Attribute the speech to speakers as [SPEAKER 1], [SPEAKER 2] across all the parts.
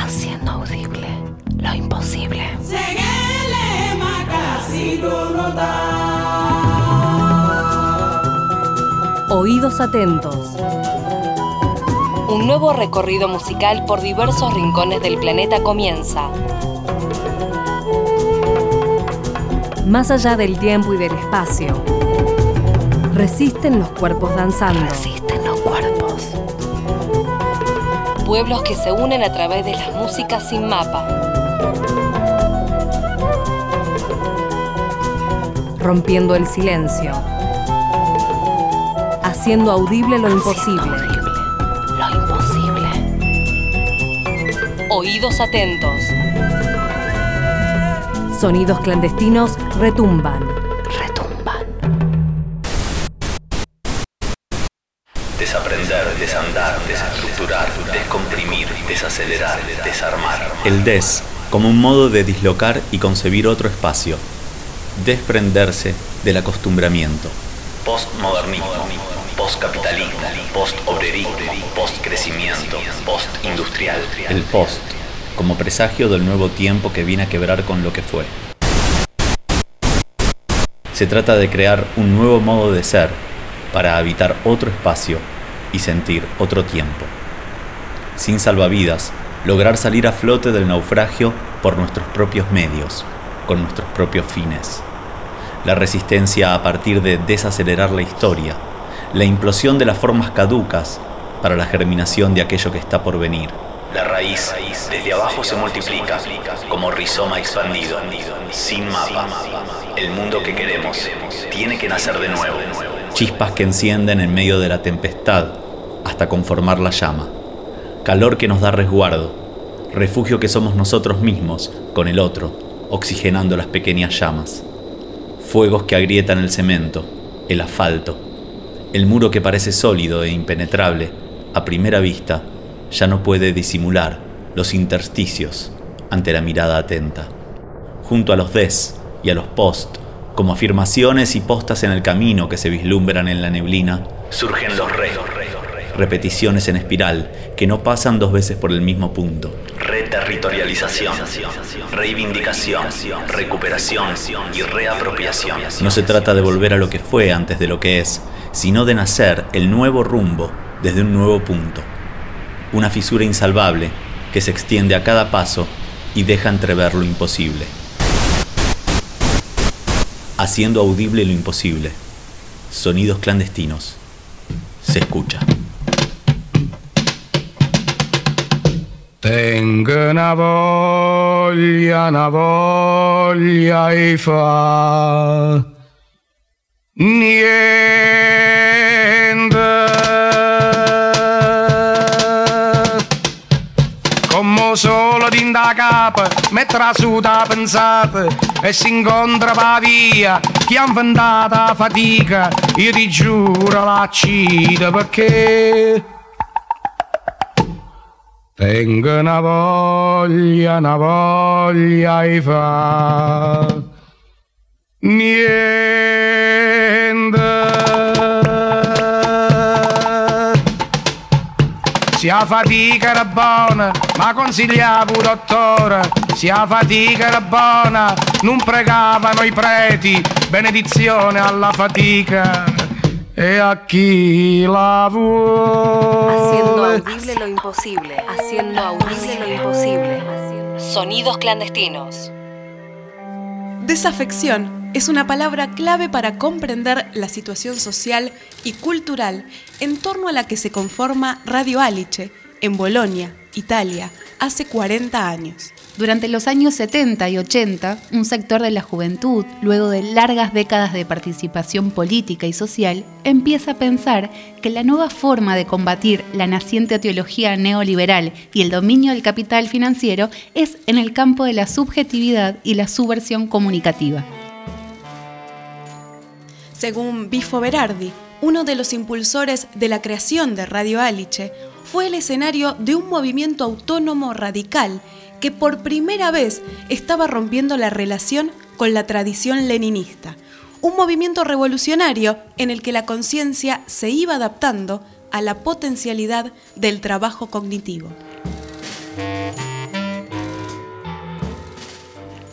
[SPEAKER 1] Haciendo audible lo imposible. Oídos atentos. Un nuevo recorrido musical por diversos rincones del planeta comienza. Más allá del tiempo y del espacio, resisten los cuerpos danzando. Resisten los cuerpos. Pueblos que se unen a través de las músicas sin mapa. Rompiendo el silencio. Haciendo audible lo imposible. Lo imposible. Oídos atentos. Sonidos clandestinos retumban.
[SPEAKER 2] Desaprender, desandar, desestructurar, descomprimir, desacelerar, desarmar.
[SPEAKER 3] El des, como un modo de dislocar y concebir otro espacio. Desprenderse del acostumbramiento.
[SPEAKER 2] Postmodernismo, postcapitalismo, postobrerismo, postcrecimiento, postindustrial.
[SPEAKER 3] El post, como presagio del nuevo tiempo que viene a quebrar con lo que fue. Se trata de crear un nuevo modo de ser para habitar otro espacio y sentir otro tiempo. Sin salvavidas, lograr salir a flote del naufragio por nuestros propios medios, con nuestros propios fines. La resistencia a partir de desacelerar la historia, la implosión de las formas caducas para la germinación de aquello que está por venir.
[SPEAKER 2] La raíz desde abajo se multiplica como rizoma expandido, sin mapa. El mundo que queremos tiene que nacer de nuevo.
[SPEAKER 3] Chispas que encienden en medio de la tempestad hasta conformar la llama. Calor que nos da resguardo. Refugio que somos nosotros mismos con el otro, oxigenando las pequeñas llamas. Fuegos que agrietan el cemento, el asfalto. El muro que parece sólido e impenetrable, a primera vista, ya no puede disimular los intersticios ante la mirada atenta. Junto a los des y a los post, como afirmaciones y postas en el camino que se vislumbran en la neblina,
[SPEAKER 2] surgen los
[SPEAKER 3] repeticiones en espiral que no pasan dos veces por el mismo punto.
[SPEAKER 2] Reterritorialización, reivindicación, recuperación y reapropiación.
[SPEAKER 3] No se trata de volver a lo que fue antes de lo que es, sino de nacer el nuevo rumbo desde un nuevo punto. Una fisura insalvable que se extiende a cada paso y deja entrever lo imposible. Haciendo audible lo imposible. Sonidos clandestinos. Se escucha.
[SPEAKER 4] Tengo una voglia di fa niente. Come solo dinda capa, metterà su da pensata e si incontra pa via chi ha inventato la fatica. Io ti giuro la cita perché tengo una voglia di fa niente. Se la fatica era buona, ma consigliavo il dottore. Se la fatica era buona, non pregavano i preti. Benedizione alla fatica e a chi la vuole.
[SPEAKER 1] Haciendo audible lo imposible. Haciendo audible lo imposible. Sonidos clandestinos.
[SPEAKER 5] Desafección es una palabra clave para comprender la situación social y cultural en torno a la que se conforma Radio Alice, en Bolonia, Italia, hace 40 años.
[SPEAKER 6] Durante los años 70 y 80, un sector de la juventud, luego de largas décadas de participación política y social, empieza a pensar que la nueva forma de combatir la naciente teología neoliberal y el dominio del capital financiero es en el campo de la subjetividad y la subversión comunicativa.
[SPEAKER 5] Según Bifo Berardi, uno de los impulsores de la creación de Radio Alice, fue el escenario de un movimiento autónomo radical que por primera vez estaba rompiendo la relación con la tradición leninista. Un movimiento revolucionario en el que la conciencia se iba adaptando a la potencialidad del trabajo cognitivo.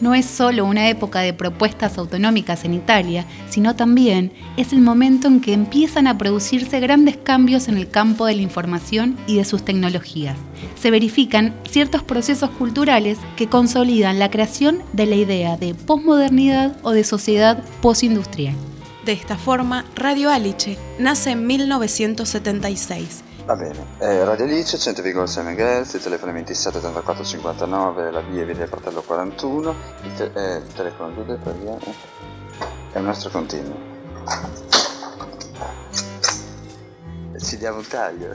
[SPEAKER 6] no es solo una época de propuestas autonómicas en Italia, sino también es el momento en que empiezan a producirse grandes cambios en el campo de la información y de sus tecnologías. Se verifican ciertos procesos culturales que consolidan la creación de la idea de posmodernidad o de sociedad postindustrial.
[SPEAKER 5] De esta forma, Radio Alice nace en 1976.
[SPEAKER 7] Va bene, Radio Alice, 100,6 MHz, il telefono è 27 84 59, la via del Fratello 41, il telefono 2 è un nastro continuo. Ci diamo un taglio.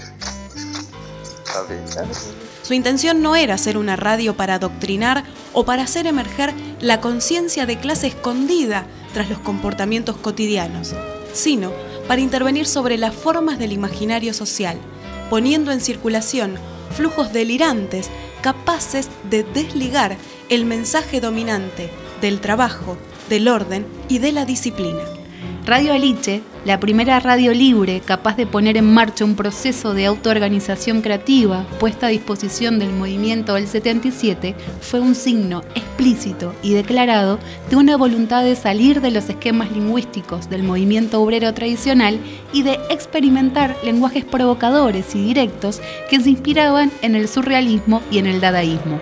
[SPEAKER 7] Va bene.
[SPEAKER 5] Su intención no era ser una radio para adoctrinar o para hacer emerger la conciencia de clase escondida tras los comportamientos cotidianos, sino para intervenir sobre las formas del imaginario social, poniendo en circulación flujos delirantes capaces de desligar el mensaje dominante del trabajo, del orden y de la disciplina.
[SPEAKER 6] Radio Alice, la primera radio libre capaz de poner en marcha un proceso de autoorganización creativa puesta a disposición del movimiento del 77, fue un signo explícito y declarado de una voluntad de salir de los esquemas lingüísticos del movimiento obrero tradicional y de experimentar lenguajes provocadores y directos que se inspiraban en el surrealismo y en el dadaísmo.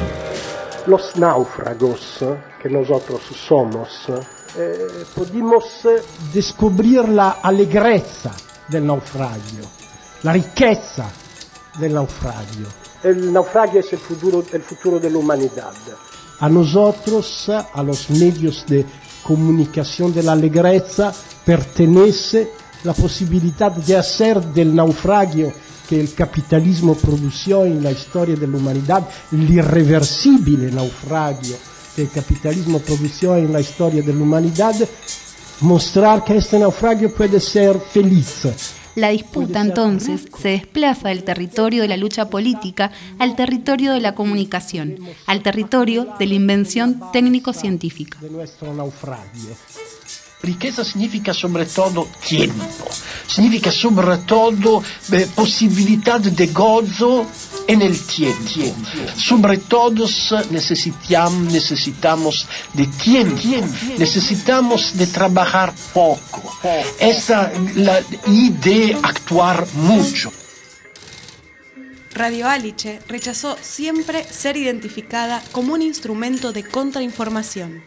[SPEAKER 8] Los náufragos que nosotros somos, pudimos descubrir la alegreza del naufragio, la riqueza del naufragio. El naufragio es el futuro de la humanidad. A nosotros, a los medios de comunicación de la alegreza, pertenece la posibilidad de hacer del naufragio que el capitalismo produjo en la historia de la humanidad, el irreversible naufragio que el capitalismo produjo en la historia de la humanidad, mostrar que este naufragio puede ser feliz.
[SPEAKER 6] La disputa entonces se desplaza del territorio de la lucha política al territorio de la comunicación, al territorio de la invención técnico-científica.
[SPEAKER 8] De nuestro naufragio.
[SPEAKER 9] Riqueza significa sobre todo tiempo, significa sobre todo posibilidad de gozo en el tiempo. Sobre todo necesitamos de tiempo, necesitamos de trabajar poco. Esa y de actuar mucho.
[SPEAKER 5] Radio Alice rechazó siempre ser identificada como un instrumento de contrainformación.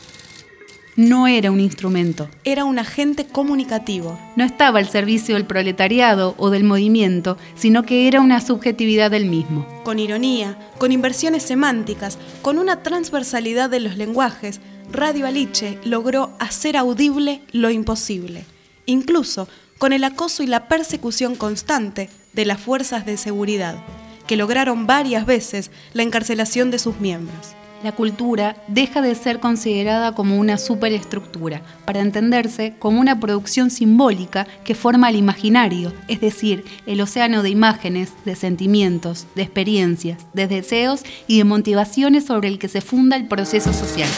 [SPEAKER 6] No era un instrumento.
[SPEAKER 5] Era un agente comunicativo.
[SPEAKER 6] No estaba al servicio del proletariado o del movimiento, sino que era una subjetividad del mismo.
[SPEAKER 5] Con ironía, con inversiones semánticas, con una transversalidad de los lenguajes, Radio Alice logró hacer audible lo imposible, incluso con el acoso y la persecución constante de las fuerzas de seguridad, que lograron varias veces la encarcelación de sus miembros.
[SPEAKER 6] La cultura deja de ser considerada como una superestructura para entenderse como una producción simbólica que forma el imaginario, es decir, el océano de imágenes, de sentimientos, de experiencias, de deseos y de motivaciones sobre el que se funda el proceso social.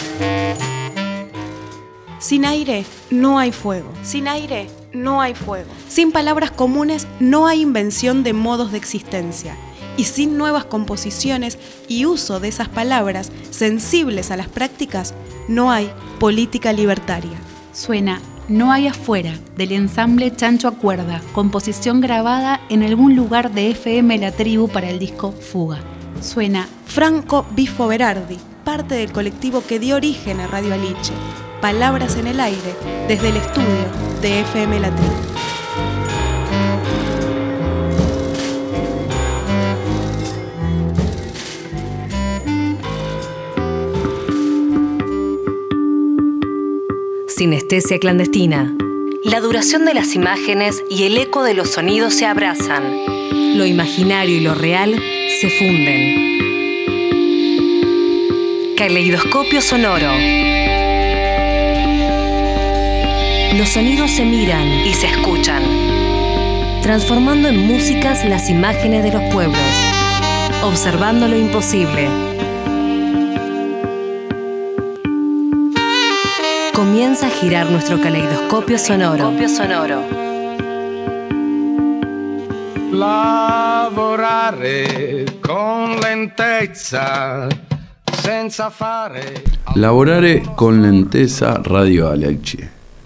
[SPEAKER 5] Sin aire no hay fuego. Sin aire no hay fuego. Sin palabras comunes no hay invención de modos de existencia. Y sin nuevas composiciones y uso de esas palabras sensibles a las prácticas, no hay política libertaria.
[SPEAKER 6] Suena No hay afuera, del ensamble Chancho a Cuerda, composición grabada en algún lugar de FM La Tribu para el disco Fuga. Suena
[SPEAKER 5] Franco Bifo Berardi, parte del colectivo que dio origen a Radio Alice. Palabras en el aire, desde el estudio de FM La Tribu.
[SPEAKER 1] Sinestesia clandestina. La duración de las imágenes y el eco de los sonidos se abrazan. Lo imaginario y lo real se funden. Caleidoscopio sonoro. Los sonidos se miran y se escuchan, transformando en músicas las imágenes de los pueblos, observando lo imposible. Comienza a girar nuestro caleidoscopio sonoro.
[SPEAKER 4] Lavorare con lentezza senza fare.
[SPEAKER 10] Lavorare con lentezza Radio Alice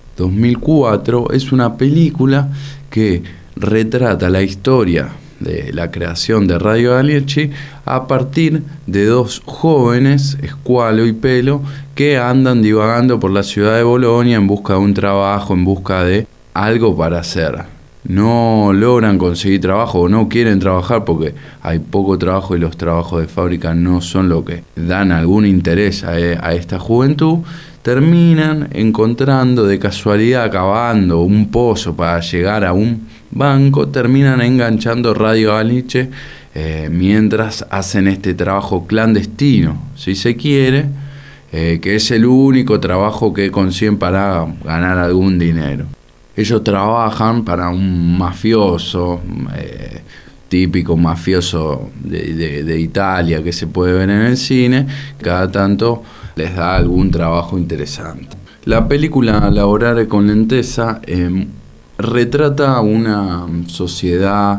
[SPEAKER 10] 2004 es una película que retrata la historia de la creación de Radio Alice a partir de dos jóvenes, Squalo y Pelo, que andan divagando por la ciudad de Bolonia en busca de un trabajo, en busca de algo para hacer. No logran conseguir trabajo o no quieren trabajar porque hay poco trabajo y los trabajos de fábrica no son lo que dan algún interés a esta juventud. Terminan encontrando de casualidad, cavando un pozo para llegar a un banco, terminan enganchando Radio Alice mientras hacen este trabajo clandestino, si se quiere, que es el único trabajo que consiguen para ganar algún dinero. Ellos trabajan para un mafioso, típico mafioso de Italia que se puede ver en el cine, cada tanto les da algún trabajo interesante. La película Lavorare con lentezza retrata una sociedad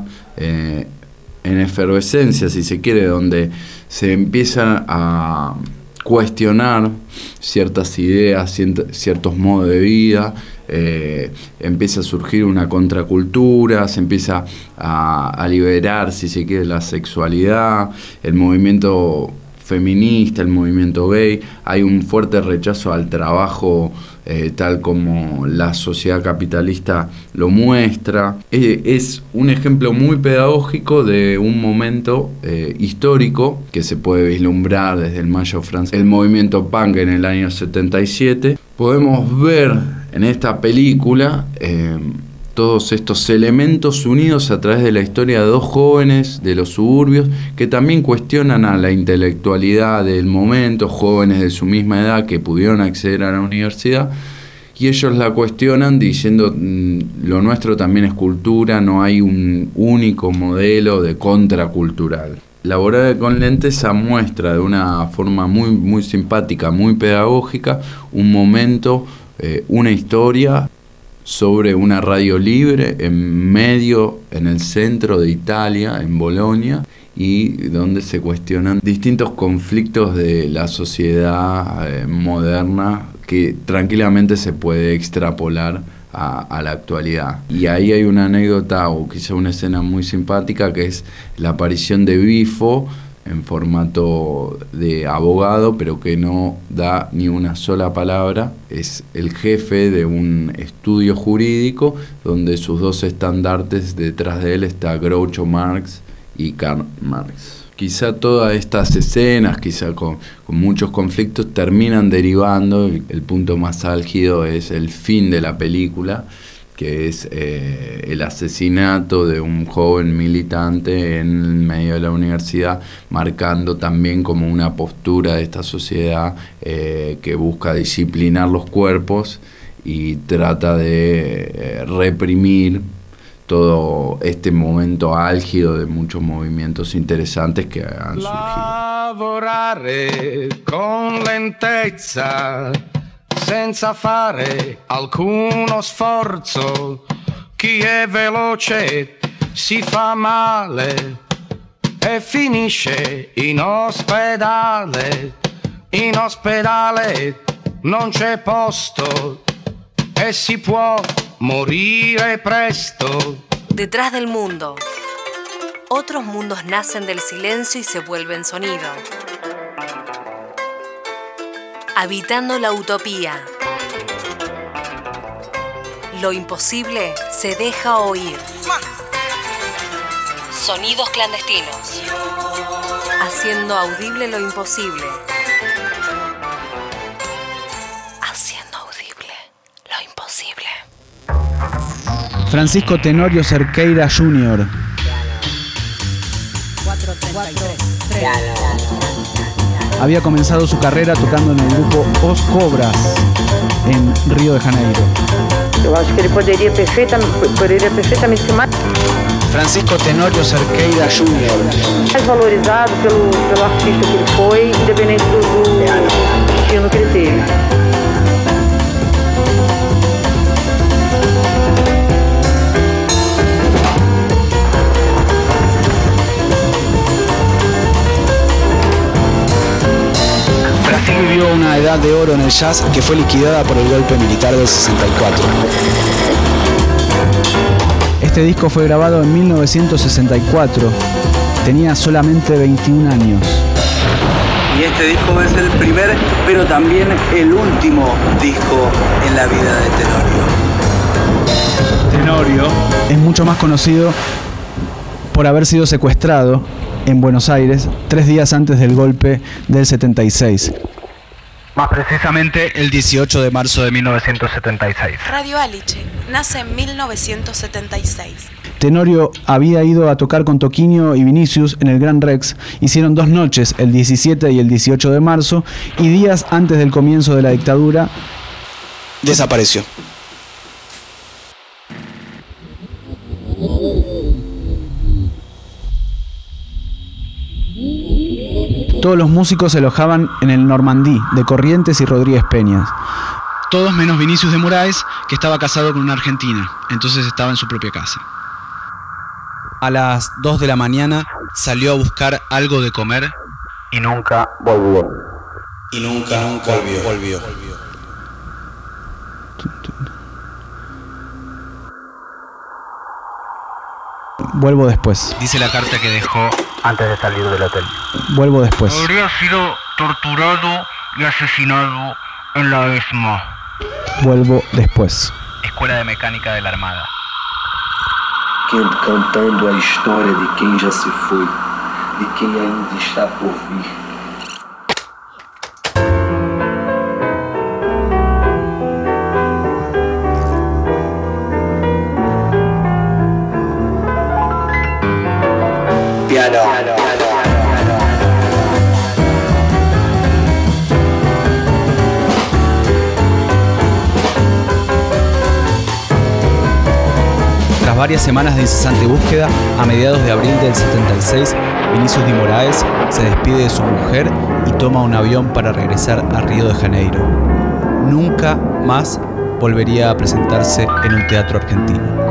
[SPEAKER 10] en efervescencia, si se quiere, donde se empiezan a cuestionar ciertas ideas, ciertos modos de vida, empieza a surgir una contracultura, se empieza a liberar, si se quiere, la sexualidad, el movimiento feminista, el movimiento gay. Hay un fuerte rechazo al trabajo tal como la sociedad capitalista lo muestra. Es un ejemplo muy pedagógico de un momento histórico que se puede vislumbrar desde el Mayo francés, el movimiento punk en el año 77. Podemos ver en esta película todos estos elementos unidos a través de la historia de dos jóvenes de los suburbios que también cuestionan a la intelectualidad del momento, jóvenes de su misma edad que pudieron acceder a la universidad, y ellos la cuestionan diciendo lo nuestro también es cultura, no hay un único modelo de contracultural. Lavorare con lentezza muestra de una forma muy, muy simpática, muy pedagógica, un momento, una historia sobre una radio libre en el centro de Italia, en Bolonia, y donde se cuestionan distintos conflictos de la sociedad moderna que tranquilamente se puede extrapolar a la actualidad. Y ahí hay una anécdota o quizá una escena muy simpática que es la aparición de Bifo en formato de abogado, pero que no da ni una sola palabra. Es el jefe de un estudio jurídico donde sus dos estandartes detrás de él está Groucho Marx y Karl Marx. Quizá todas estas escenas, quizá con muchos conflictos, terminan derivando, el punto más álgido es el fin de la película, que es el asesinato de un joven militante en medio de la universidad, marcando también como una postura de esta sociedad que busca disciplinar los cuerpos y trata de reprimir todo este momento álgido de muchos movimientos interesantes que han surgido.
[SPEAKER 4] Lavorare con lentezza senza fare alcuno sforzo, chi è veloce si fa male e finisce in ospedale non c'è posto e si può morire presto.
[SPEAKER 1] Detrás del mundo. Otros mundos nacen del silencio y se vuelven sonido. Habitando la utopía. Lo imposible se deja oír. Sonidos clandestinos. Haciendo audible lo imposible. Haciendo audible lo imposible.
[SPEAKER 11] Francisco Tenorio Cerqueira Jr.
[SPEAKER 12] 433.
[SPEAKER 11] Había comenzado su carrera tocando en el grupo Os Cobras en Río de Janeiro.
[SPEAKER 12] Eu acho que ele poderia perfeitamente ser mais
[SPEAKER 11] Francisco Tenorio Cerqueira Jr.
[SPEAKER 12] valorizado pelo artista que ele foi, independente do destino que ele teve.
[SPEAKER 11] edad de oro en el jazz que fue liquidada por el golpe militar del 64. Este disco fue grabado en 1964. Tenía solamente 21 años.
[SPEAKER 13] Y este disco va a ser el primer, pero también el último disco en la vida de Tenorio.
[SPEAKER 11] Tenorio es mucho más conocido por haber sido secuestrado en Buenos Aires 3 días antes del golpe del 76.
[SPEAKER 14] Más precisamente el 18 de marzo de 1976.
[SPEAKER 5] Radio Aliche nace en 1976.
[SPEAKER 11] Tenorio había ido a tocar con Toquinho y Vinicius en el Gran Rex. Hicieron 2 noches, el 17 y el 18 de marzo, y días antes del comienzo de la dictadura, desapareció. Todos los músicos se alojaban en el Normandí, de Corrientes y Rodríguez Peñas. Todos menos Vinicius de Moraes, que estaba casado con una argentina, entonces estaba en su propia casa. A las 2 de la mañana salió a buscar algo de comer
[SPEAKER 14] y nunca volvió.
[SPEAKER 11] Y nunca volvió. Vuelvo después.
[SPEAKER 14] Dice la carta que dejó antes de salir del hotel.
[SPEAKER 11] Vuelvo después.
[SPEAKER 14] Habría sido torturado y asesinado en la ESMA.
[SPEAKER 11] Vuelvo después.
[SPEAKER 14] Escuela de Mecánica de la Armada.
[SPEAKER 15] Cantando a história de quem já se foi, de quem ainda está por vir.
[SPEAKER 11] Tras varias semanas de incesante búsqueda, a mediados de abril del 76, Vinicius de Moraes se despide de su mujer y toma un avión para regresar a Río de Janeiro. Nunca más volvería a presentarse en un teatro argentino.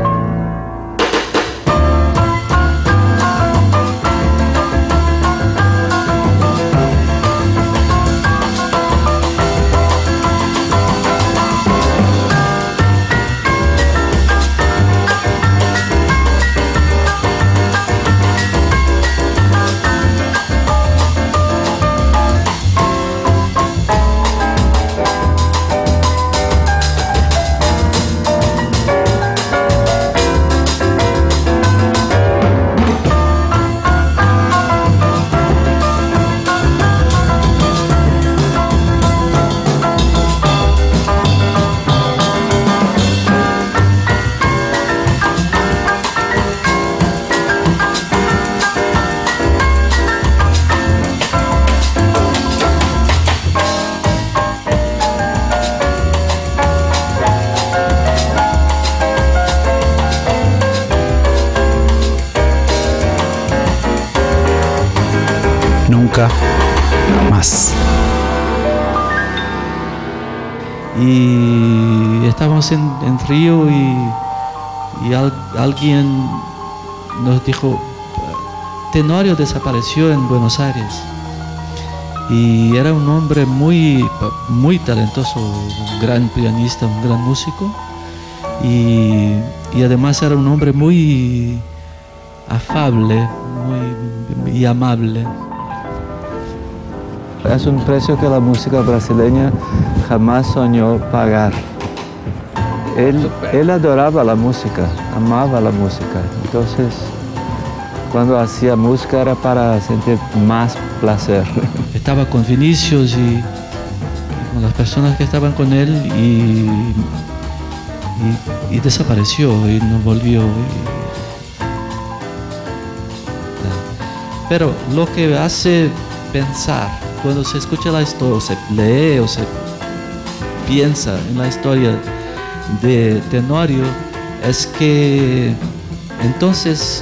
[SPEAKER 11] Nunca más.
[SPEAKER 16] Y estábamos en Río y alguien nos dijo: Tenorio desapareció en Buenos Aires. Y era un hombre muy talentoso, un gran pianista, un gran músico. Y además era un hombre muy afable, muy amable.
[SPEAKER 17] Es un precio que la música brasileña jamás soñó pagar. Él adoraba la música, amaba la música. Entonces, cuando hacía música era para sentir más placer.
[SPEAKER 16] Estaba con Vinicius y con las personas que estaban con él y desapareció y no volvió. Pero lo que hace pensar, cuando se escucha la historia, o se lee o se piensa en la historia de Tenorio, es que entonces,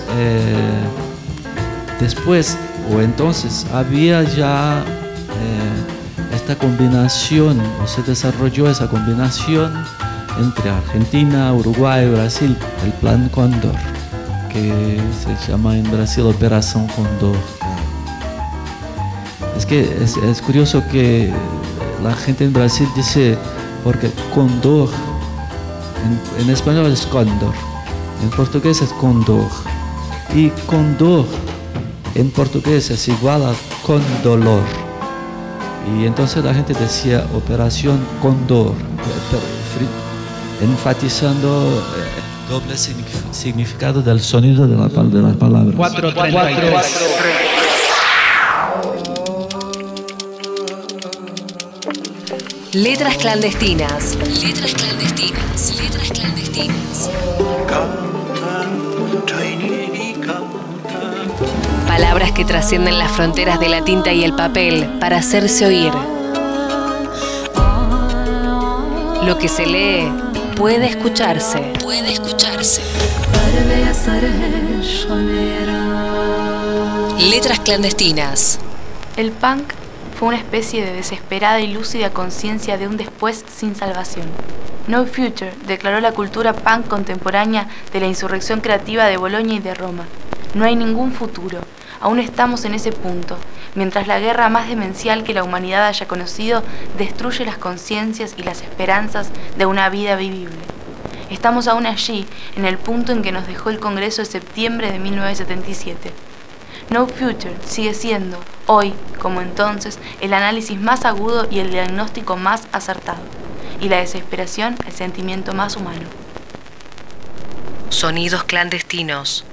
[SPEAKER 16] entonces había ya esta combinación, o se desarrolló esa combinación entre Argentina, Uruguay y Brasil, el Plan Cóndor, que se llama en Brasil Operación Cóndor. Es que es curioso que la gente en Brasil dice, porque condor, en español es cóndor, en portugués es condor. Y condor en portugués es igual a condolor. Y entonces la gente decía Operación Condor, enfatizando doble significado del sonido de las palabras.
[SPEAKER 11] 433.
[SPEAKER 1] Letras clandestinas. Letras clandestinas. Letras clandestinas. Palabras que trascienden las fronteras de la tinta y el papel para hacerse oír. Lo que se lee puede escucharse. Puede escucharse. Letras clandestinas.
[SPEAKER 6] El punk fue una especie de desesperada y lúcida conciencia de un después sin salvación. No Future declaró la cultura punk contemporánea de la insurrección creativa de Bolonia y de Roma. No hay ningún futuro. Aún estamos en ese punto, mientras la guerra más demencial que la humanidad haya conocido destruye las conciencias y las esperanzas de una vida vivible. Estamos aún allí, en el punto en que nos dejó el Congreso de septiembre de 1977. No Future sigue siendo, hoy como entonces, el análisis más agudo y el diagnóstico más acertado, y la desesperación el sentimiento más humano.
[SPEAKER 1] Sonidos clandestinos.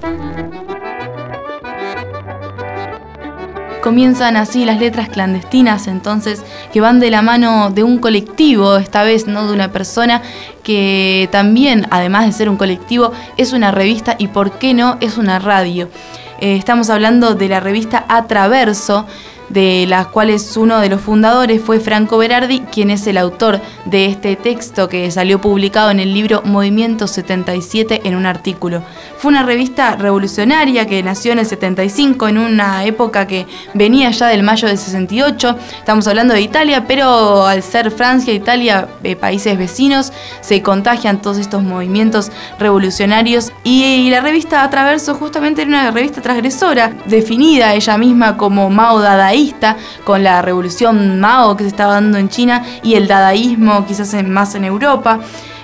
[SPEAKER 6] Comienzan así las letras clandestinas, entonces, que van de la mano de un colectivo, esta vez no de una persona, que también, además de ser un colectivo, es una revista y, por qué no, es una radio. Estamos hablando de la revista Atraverso, de las cuales uno de los fundadores fue Franco Berardi, quien es el autor de este texto que salió publicado en el libro Movimiento 77 en un artículo. Fue una revista revolucionaria que nació en el 75, en una época que venía ya del mayo del 68. Estamos hablando de Italia, pero al ser Francia, Italia, países vecinos, se contagian todos estos movimientos revolucionarios. Y la revista Atraverso justamente era una revista transgresora, definida ella misma como Mao Dadaísta, con la revolución Mao que se estaba dando en China y el dadaísmo quizás más en Europa.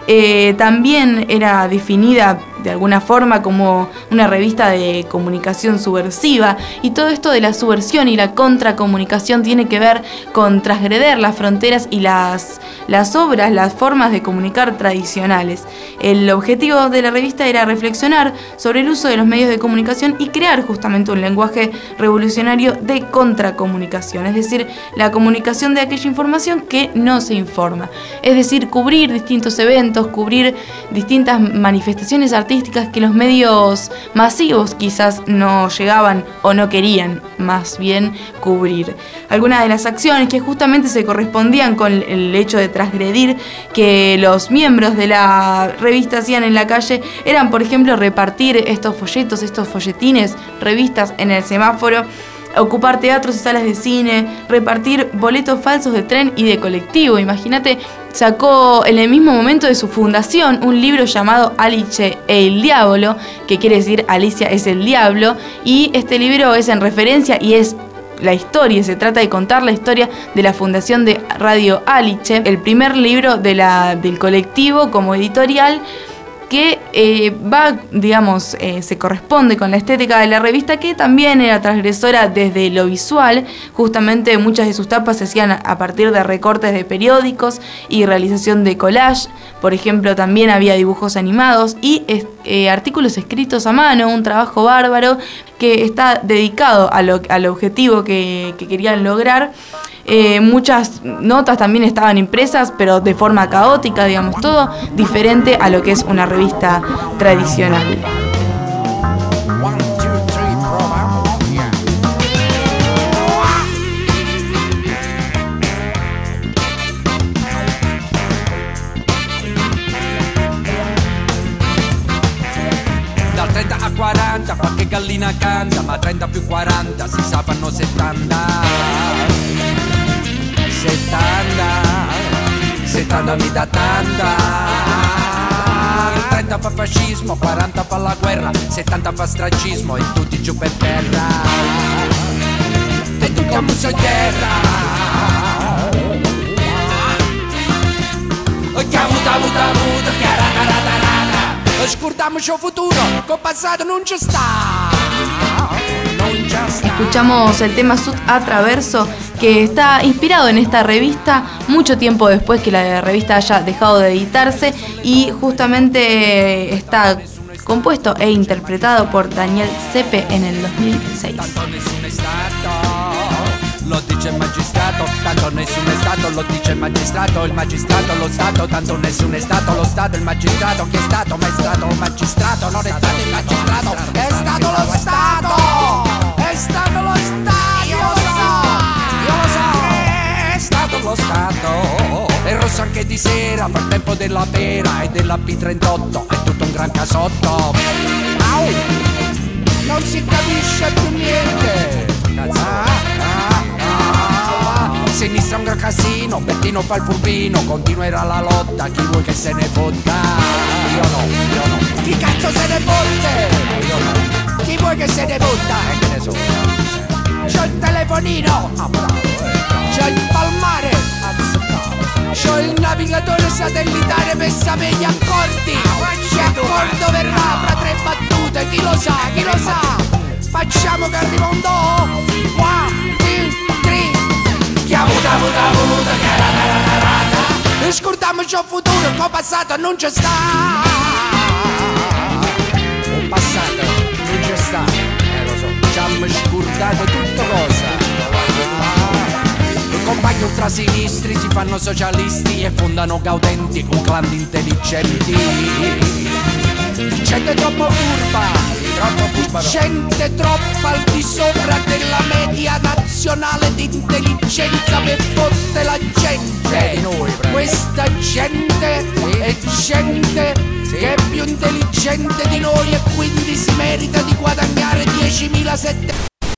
[SPEAKER 6] También era definida de alguna forma como una revista de comunicación subversiva, y todo esto de la subversión y la contracomunicación tiene que ver con transgreder las fronteras y las obras, las formas de comunicar tradicionales. El objetivo de la revista era reflexionar sobre el uso de los medios de comunicación y crear justamente un lenguaje revolucionario de contracomunicación, es decir, la comunicación de aquella información que no se informa, es decir, cubrir distintos eventos, cubrir distintas manifestaciones artísticas que los medios masivos quizás no llegaban o no querían más bien cubrir. Algunas de las acciones que justamente se correspondían con el hecho de transgredir que los miembros de la revista hacían en la calle eran, por ejemplo, repartir estos folletos, estos folletines, revistas en el semáforo, ocupar teatros y salas de cine, repartir boletos falsos de tren y de colectivo. Imagínate, sacó en el mismo momento de su fundación un libro llamado Alice e il Diavolo, que quiere decir Alicia es el diablo, y este libro es en referencia y es la historia, se trata de contar la historia de la fundación de Radio Alice, el primer libro del colectivo como editorial, que se corresponde con la estética de la revista, que también era transgresora desde lo visual. Justamente muchas de sus tapas se hacían a partir de recortes de periódicos y realización de collage. Por ejemplo, también había dibujos animados y artículos escritos a mano, un trabajo bárbaro que está dedicado al objetivo que querían lograr. Muchas notas también estaban impresas, pero de forma caótica, digamos, todo diferente a lo que es una revista tradicional.
[SPEAKER 18] Dal 30 a 40 qualche gallina canta, ma 30 più 40 si sa fanno 70 mi dà tanta. Il 30 fa fascismo, 40 fa la guerra, 70 fa stracismo e tutti giù per terra. E tutti a muso in terra. che ha avuto, che ha scurdiamoci il futuro, col passato non ci sta.
[SPEAKER 19] Escuchamos el tema Sud a Traverso, que está inspirado en esta revista mucho tiempo después que la revista haya dejado de editarse, y justamente está compuesto e interpretado por Daniel Sepe en el 2006.
[SPEAKER 18] Lo dice il magistrato, tanto nessuno è stato, lo dice il magistrato, lo Stato, tanto nessuno è stato, lo Stato, il magistrato, chi è stato, ma è stato il magistrato, non è stato il magistrato, è stato lo Stato, è stato lo Stato, io lo so, è stato lo Stato, è rosso anche di sera, fa il tempo della pera e della P38, è tutto un gran casotto, au, non si capisce più niente, sinistra un gran casino, Bettino fa il furbino, continuerà la lotta, chi vuoi che se ne fotta? Io no, chi cazzo se ne fotte? Io no, chi vuoi che se ne fotta? E che ne so, c'ho il telefonino, c'ho il palmare, c'ho il navigatore satellitare per sapere gli accordi, che accordo verrà fra 3 battute, chi lo sa, facciamo che arriva un do, 1, 2, 3, che ha avuto, che ha scordiamoci il futuro, il passato non ci sta. Un passato non ci sta, lo so, ci hanno scordato tutto cosa. I compagni ultrasinistri si fanno socialisti e fondano Gaudenti, un clan di intelligenti. Gente troppo furba, gente troppo al di sopra della media nazionale di intelligenza per fotte la gente. Questa gente è gente che è più intelligente di noi e quindi si merita di guadagnare 10.007.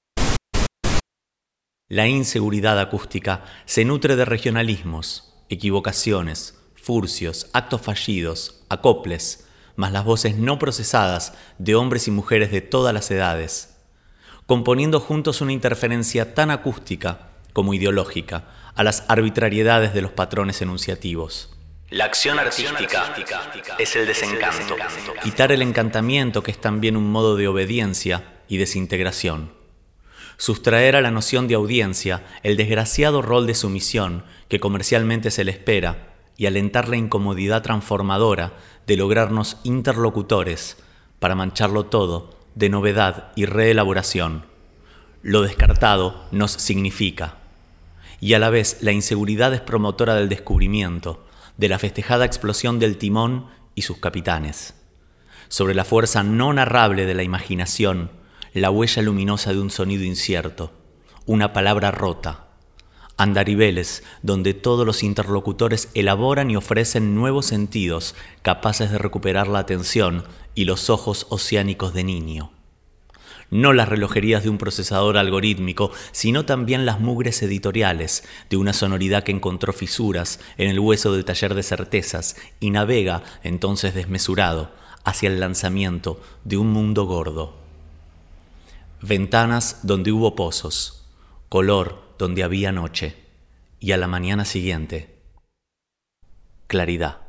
[SPEAKER 3] La inseguridad acústica se nutre de regionalismos, equivocaciones, furcios, actos fallidos, acoples, más las voces no procesadas de hombres y mujeres de todas las edades, componiendo juntos una interferencia tan acústica como ideológica a las arbitrariedades de los patrones enunciativos.
[SPEAKER 2] La acción artística es el desencanto.
[SPEAKER 3] Quitar el encantamiento, que es también un modo de obediencia y desintegración. Sustraer a la noción de audiencia el desgraciado rol de sumisión que comercialmente se le espera y alentar la incomodidad transformadora de lograrnos interlocutores para mancharlo todo de novedad y reelaboración. Lo descartado nos significa. Y a la vez la inseguridad es promotora del descubrimiento, de la festejada explosión del timón y sus capitanes. Sobre la fuerza no narrable de la imaginación, la huella luminosa de un sonido incierto, una palabra rota. Andariveles, donde todos los interlocutores elaboran y ofrecen nuevos sentidos capaces de recuperar la atención y los ojos oceánicos de niño. No las relojerías de un procesador algorítmico, sino también las mugres editoriales de una sonoridad que encontró fisuras en el hueso del taller de certezas y navega, entonces desmesurado, hacia el lanzamiento de un mundo gordo. Ventanas donde hubo pozos, color donde había noche, y a la mañana siguiente, claridad.